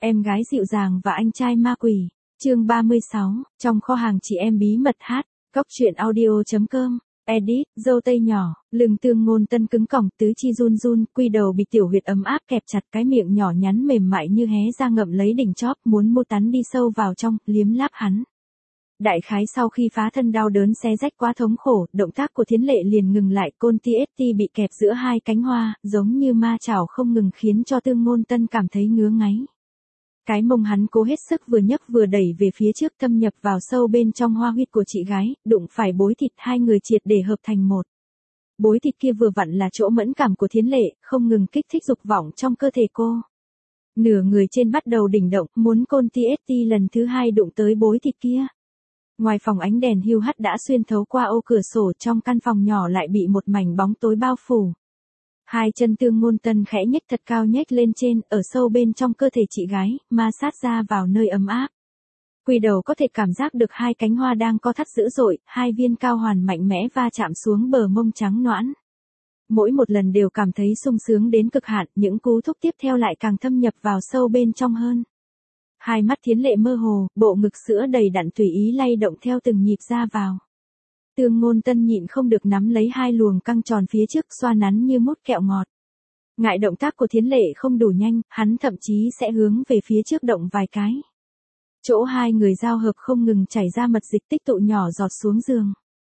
Em gái dịu dàng và anh trai ma quỷ. Chương 36, trong kho hàng chị em bí mật hát. Góc truyện audio.com. Edit, dâu tây nhỏ, lưng Tương Ngôn Tân cứng cỏng, tứ chi run run, quy đầu bị tiểu huyệt ấm áp kẹp chặt, cái miệng nhỏ nhắn mềm mại như hé ra ngậm lấy đỉnh chóp, muốn mô tắn đi sâu vào trong, liếm láp hắn. Đại khái sau khi phá thân đau đớn xé rách quá thống khổ, động tác của Thiến Lệ liền ngừng lại, côn TST bị kẹp giữa hai cánh hoa, giống như ma chảo không ngừng khiến cho Tương Ngôn Tân cảm thấy ngứa ngáy. Cái mông hắn cố hết sức vừa nhấc vừa đẩy về phía trước, thâm nhập vào sâu bên trong hoa huyệt của chị gái, đụng phải bối thịt, hai người triệt để hợp thành một. Bối thịt kia vừa vặn là chỗ mẫn cảm của Thiến Lệ, không ngừng kích thích dục vọng trong cơ thể cô. Nửa người trên bắt đầu đỉnh động, muốn côn TST lần thứ hai đụng tới bối thịt kia. Ngoài phòng ánh đèn hưu hắt đã xuyên thấu qua ô cửa sổ, trong căn phòng nhỏ lại bị một mảnh bóng tối bao phủ. Hai chân Tương Ngôn Tân khẽ nhếch thật cao nhếch lên trên, ở sâu bên trong cơ thể chị gái, ma sát ra vào nơi ấm áp. Quy đầu có thể cảm giác được hai cánh hoa đang co thắt dữ dội, hai viên cao hoàn mạnh mẽ va chạm xuống bờ mông trắng nõn. Mỗi một lần đều cảm thấy sung sướng đến cực hạn, những cú thúc tiếp theo lại càng thâm nhập vào sâu bên trong hơn. Hai mắt Thiến Lệ mơ hồ, bộ ngực sữa đầy đặn tùy ý lay động theo từng nhịp ra vào. Tương Ngôn Tân nhịn không được nắm lấy hai luồng căng tròn phía trước, xoa nắn như mút kẹo ngọt. Ngại động tác của Thiến Lệ không đủ nhanh, hắn thậm chí sẽ hướng về phía trước động vài cái. Chỗ hai người giao hợp không ngừng chảy ra mật dịch tích tụ nhỏ giọt xuống giường.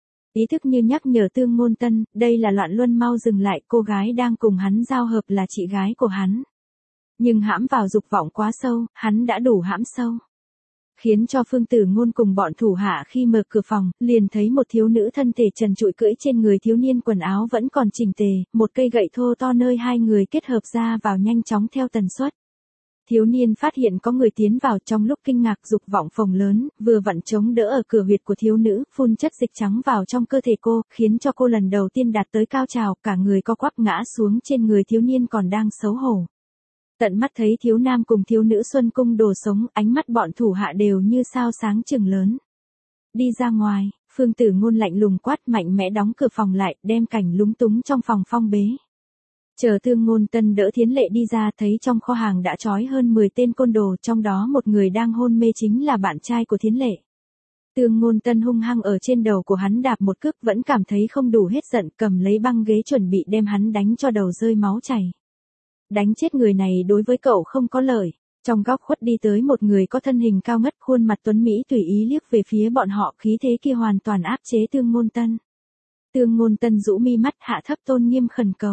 Ý thức như nhắc nhở Tương Ngôn Tân, đây là loạn luân, mau dừng lại, cô gái đang cùng hắn giao hợp là chị gái của hắn. Nhưng hãm vào dục vọng quá sâu, hắn đã đủ hãm sâu. Khiến cho Phương Tử Ngôn cùng bọn thủ hạ khi mở cửa phòng, liền thấy một thiếu nữ thân thể trần trụi cưỡi trên người thiếu niên, quần áo vẫn còn chỉnh tề, một cây gậy thô to nơi hai người kết hợp ra vào nhanh chóng theo tần suất. Thiếu niên phát hiện có người tiến vào, trong lúc kinh ngạc dục vọng phồng lớn, vừa vặn chống đỡ ở cửa huyệt của thiếu nữ, phun chất dịch trắng vào trong cơ thể cô, khiến cho cô lần đầu tiên đạt tới cao trào, cả người co quắp ngã xuống trên người thiếu niên còn đang xấu hổ. Tận mắt thấy thiếu nam cùng thiếu nữ xuân cung đồ sống, ánh mắt bọn thủ hạ đều như sao sáng chừng lớn. Đi ra ngoài, Phương Tử Ngôn lạnh lùng quát, mạnh mẽ đóng cửa phòng lại, đem cảnh lúng túng trong phòng phong bế. Chờ Tương Ngôn Tân đỡ Thiến Lệ đi ra, thấy trong kho hàng đã trói hơn 10 tên côn đồ, trong đó một người đang hôn mê chính là bạn trai của Thiến Lệ. Tương Ngôn Tân hung hăng ở trên đầu của hắn đạp một cước, vẫn cảm thấy không đủ hết giận, cầm lấy băng ghế chuẩn bị đem hắn đánh cho đầu rơi máu chảy. Đánh chết người này đối với cậu không có lợi. Trong góc khuất đi tới một người có thân hình cao ngất, khuôn mặt tuấn mỹ tùy ý liếc về phía bọn họ, khí thế kia hoàn toàn áp chế Tương Ngôn Tân. Tương Ngôn Tân rũ mi mắt, hạ thấp tôn nghiêm khẩn cầu.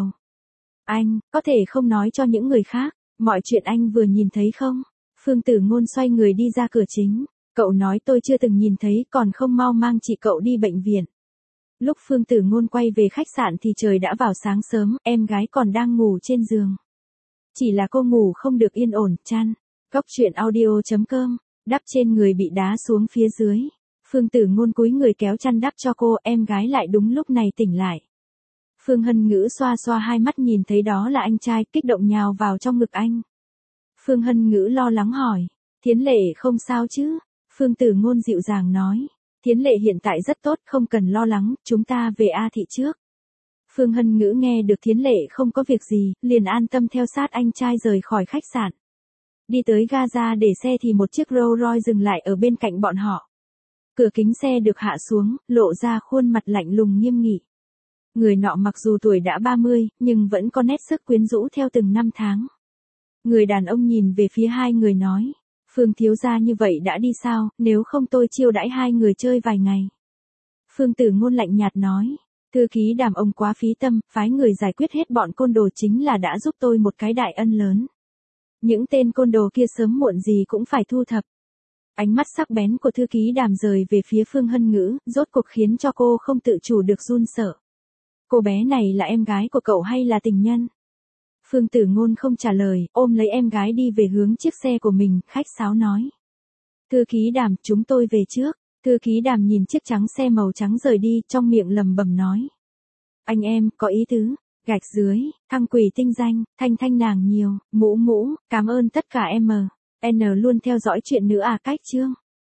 Anh, có thể không nói cho những người khác, mọi chuyện anh vừa nhìn thấy không? Phương Tử Ngôn xoay người đi ra cửa chính. Cậu nói tôi chưa từng nhìn thấy, còn không mau mang chị cậu đi bệnh viện. Lúc Phương Tử Ngôn quay về khách sạn thì trời đã vào sáng sớm, em gái còn đang ngủ trên giường. Chỉ là cô ngủ không được yên ổn, chăn. Góc truyện audio.com. Đắp trên người bị đá xuống phía dưới. Phương Tử Ngôn cúi người kéo chăn đắp cho cô, em gái lại đúng lúc này tỉnh lại. Phương Hân Ngữ xoa xoa hai mắt, nhìn thấy đó là anh trai, kích động nhào vào trong ngực anh. Phương Hân Ngữ lo lắng hỏi, Thiến Lệ không sao chứ? Phương Tử Ngôn dịu dàng nói, Thiến Lệ hiện tại rất tốt, không cần lo lắng, chúng ta về A thị trước. Phương Hân Ngữ nghe được Thiến Lệ không có việc gì, liền an tâm theo sát anh trai rời khỏi khách sạn. Đi tới Gaza để xe thì một chiếc Rolls Royce dừng lại ở bên cạnh bọn họ. Cửa kính xe được hạ xuống, lộ ra khuôn mặt lạnh lùng nghiêm nghị. Người nọ mặc dù tuổi đã 30, nhưng vẫn có nét sức quyến rũ theo từng năm tháng. Người đàn ông nhìn về phía hai người nói, Phương thiếu gia như vậy đã đi sao, nếu không tôi chiêu đãi hai người chơi vài ngày. Phương Tử Ngôn lạnh nhạt nói, thư ký Đàm ông quá phí tâm, phái người giải quyết hết bọn côn đồ chính là đã giúp tôi một cái đại ân lớn. Những tên côn đồ kia sớm muộn gì cũng phải thu thập. Ánh mắt sắc bén của thư ký Đàm rời về phía Phương Hân Ngữ, rốt cuộc khiến cho cô không tự chủ được run sợ. Cô bé này là em gái của cậu hay là tình nhân? Phương Tử Ngôn không trả lời, ôm lấy em gái đi về hướng chiếc xe của mình, khách sáo nói. Thư ký Đàm, chúng tôi về trước. Thư ký Đàm nhìn chiếc trắng xe màu trắng rời đi, trong miệng lầm bầm nói. Anh em, có ý tứ, gạch dưới, thăng quỷ tinh danh, thanh thanh nàng nhiều, mũ, cảm ơn tất cả em. N luôn theo dõi chuyện nữa à, cách chương.